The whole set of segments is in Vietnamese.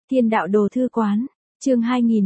Thiên đạo đồ thư quán, chương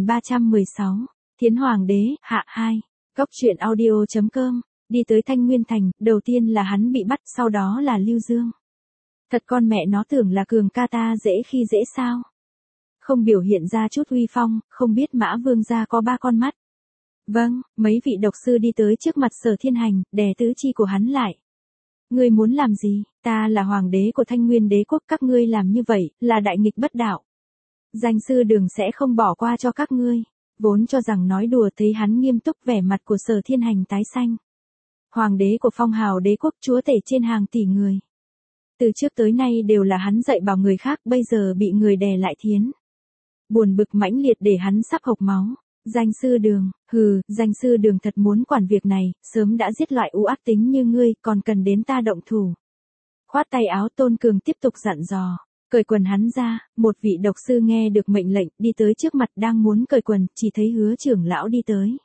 2316, Thiến Hoàng đế, hạ 2, Góc truyện audio.com, đi tới Thanh Nguyên Thành, đầu tiên là hắn bị bắt, sau đó là Lưu Dương. Thật con mẹ nó tưởng là cường ca ta dễ khi dễ sao. Không biểu hiện ra chút uy phong, không biết Mã Vương gia có 3 con mắt. Vâng, mấy vị độc sư đi tới trước mặt Sở Thiên Hành, đè tứ chi của hắn lại. Ngươi muốn làm gì, ta là hoàng đế của Thanh Nguyên đế quốc, các ngươi làm như vậy, là đại nghịch bất đạo. Danh sư Đường sẽ không bỏ qua cho các ngươi. Vốn cho rằng nói đùa, thấy hắn nghiêm túc, vẻ mặt của Sở Thiên Hành tái xanh. Hoàng đế của phong hào đế quốc, chúa tể trên hàng tỷ người. Từ trước tới nay đều là hắn dạy bảo người khác, bây giờ bị người đè lại thiến. Buồn bực mãnh liệt để hắn sắp hộc máu. Danh sư Đường, danh sư Đường thật muốn quản việc này, sớm đã giết loại u ác tính như ngươi, còn cần đến ta động thủ. Khoát tay áo, Tôn Cường tiếp tục dặn dò. Cởi quần hắn ra, một vị độc sư nghe được mệnh lệnh, đi tới trước mặt, đang muốn cởi quần, chỉ thấy Hứa trưởng lão đi tới.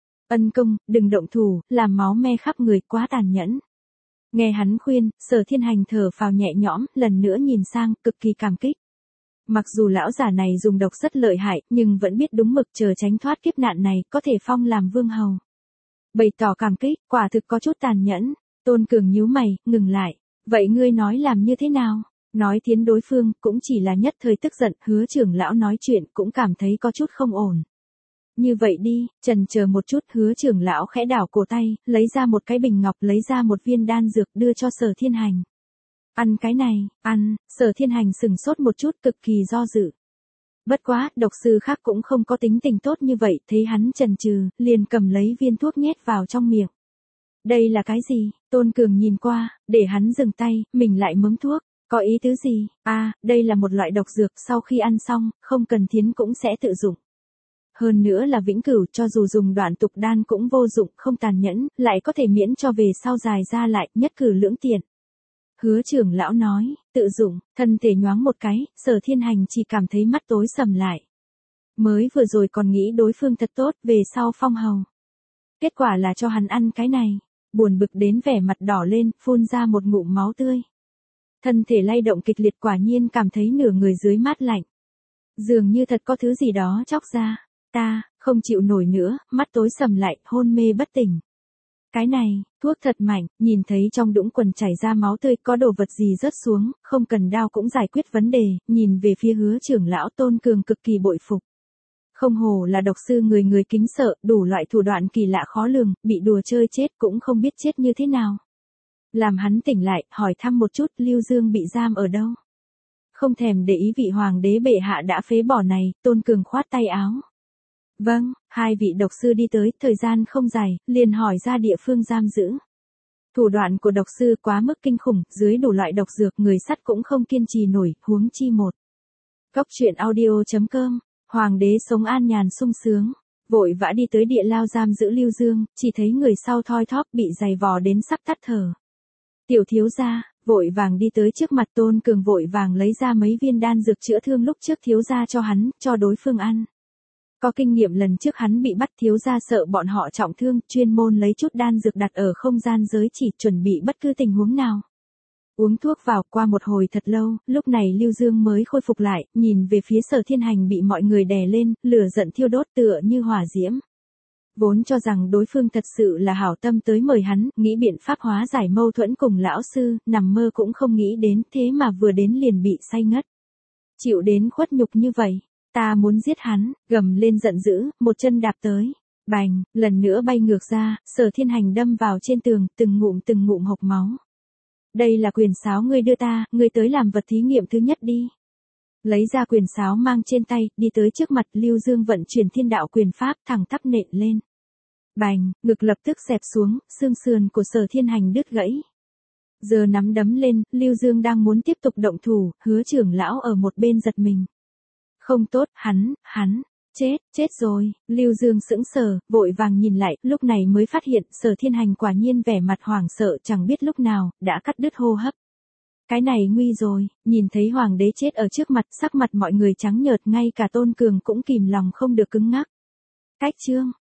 Ân công, đừng động thủ, làm máu me khắp người, quá tàn nhẫn. Nghe hắn khuyên, Sở Thiên Hành thở phào nhẹ nhõm, lần nữa nhìn sang, cực kỳ cảm kích. Mặc dù lão giả này dùng độc rất lợi hại, nhưng vẫn biết đúng mực, chờ tránh thoát kiếp nạn này, có thể phong làm vương hầu. Bày tỏ cảm kích, quả thực có chút tàn nhẫn. Tôn Cường nhíu mày, ngừng lại. Vậy ngươi nói làm như thế nào? Nói thiến đối phương, cũng chỉ là nhất thời tức giận. Hứa trưởng lão nói chuyện cũng cảm thấy có chút không ổn. Như vậy đi, chần chờ một chút, Hứa trưởng lão khẽ đảo cổ tay, lấy ra một cái bình ngọc, lấy ra một viên đan dược đưa cho Sở Thiên Hành. Ăn cái này, ăn. Sở Thiên Hành sừng sốt một chút, cực kỳ do dự. Bất quá, độc sư khác cũng không có tính tình tốt như vậy, thấy hắn chần chừ, liền cầm lấy viên thuốc nhét vào trong miệng. Đây là cái gì? Tôn Cường nhìn qua, để hắn dừng tay, mình lại mớm thuốc. Có ý tứ gì? Đây là một loại độc dược, sau khi ăn xong, không cần thiến cũng sẽ tự dụng. Hơn nữa là vĩnh cửu, cho dù dùng đoạn tục đan cũng vô dụng, không tàn nhẫn, lại có thể miễn cho về sau dài ra lại, nhất cử lưỡng tiện. Hứa trưởng lão nói, tự dụng, thân thể nhoáng một cái, Sở Thiên Hành chỉ cảm thấy mắt tối sầm lại. Mới vừa rồi còn nghĩ đối phương thật tốt, về sau phong hầu. Kết quả là cho hắn ăn cái này, buồn bực đến vẻ mặt đỏ lên, phun ra một ngụm máu tươi. Thân thể lay động kịch liệt, quả nhiên cảm thấy nửa người dưới mát lạnh. Dường như thật có thứ gì đó chóc ra, ta, không chịu nổi nữa, mắt tối sầm lại, hôn mê bất tỉnh. Cái này, thuốc thật mạnh, nhìn thấy trong đũng quần chảy ra máu tươi, có đồ vật gì rớt xuống, không cần đao cũng giải quyết vấn đề, nhìn về phía Hứa trưởng lão, Tôn Cường cực kỳ bội phục. Không hổ là độc sư, người người kính sợ, đủ loại thủ đoạn kỳ lạ khó lường, bị đùa chơi chết cũng không biết chết như thế nào. Làm hắn tỉnh lại, hỏi thăm một chút, Lưu Dương bị giam ở đâu. Không thèm để ý vị hoàng đế bệ hạ đã phế bỏ này, Tôn Cường khoát tay áo. Vâng, hai vị độc sư đi tới, thời gian không dài, liền hỏi ra địa phương giam giữ. Thủ đoạn của độc sư quá mức kinh khủng, dưới đủ loại độc dược, người sắt cũng không kiên trì nổi, huống chi một. Góc truyện audio.com, hoàng đế sống an nhàn sung sướng, vội vã đi tới địa lao giam giữ Lưu Dương, chỉ thấy người sau thoi thóp bị giày vò đến sắp tắt thở. Tiểu thiếu gia, vội vàng đi tới trước mặt Tôn Cường, vội vàng lấy ra mấy viên đan dược chữa thương lúc trước thiếu gia cho hắn, cho đối phương ăn. Có kinh nghiệm lần trước hắn bị bắt, thiếu gia sợ bọn họ trọng thương, chuyên môn lấy chút đan dược đặt ở không gian giới chỉ, chuẩn bị bất cứ tình huống nào. Uống thuốc vào, qua một hồi thật lâu, lúc này Lưu Dương mới khôi phục lại, nhìn về phía Sở Thiên Hành bị mọi người đè lên, lửa giận thiêu đốt tựa như hỏa diễm. Vốn cho rằng đối phương thật sự là hảo tâm tới mời hắn, nghĩ biện pháp hóa giải mâu thuẫn cùng lão sư, nằm mơ cũng không nghĩ đến, thế mà vừa đến liền bị say ngất. Chịu đến khuất nhục như vậy, ta muốn giết hắn, gầm lên giận dữ, một chân đạp tới. Bành, lần nữa bay ngược ra, Sở Thiên Hành đâm vào trên tường, từng ngụm hộc máu. Đây là quyền sáo ngươi đưa ta, ngươi tới làm vật thí nghiệm thứ nhất đi. Lấy ra quyền sáo mang trên tay, đi tới trước mặt Lưu Dương, vận chuyển thiên đạo quyền pháp, thẳng tắp nện lên. Bành, ngực lập tức xẹp xuống, xương sườn của Sở Thiên Hành đứt gãy. Giờ nắm đấm lên, Lưu Dương đang muốn tiếp tục động thủ, Hứa trưởng lão ở một bên giật mình. Không tốt, hắn, chết rồi. Lưu Dương sững sờ, vội vàng nhìn lại, lúc này mới phát hiện Sở Thiên Hành quả nhiên vẻ mặt hoảng sợ, chẳng biết lúc nào đã cắt đứt hô hấp. Cái này nguy rồi, nhìn thấy hoàng đế chết ở trước mặt, sắc mặt mọi người trắng nhợt, ngay cả Tôn Cường cũng kìm lòng không được cứng ngắc. Cách chương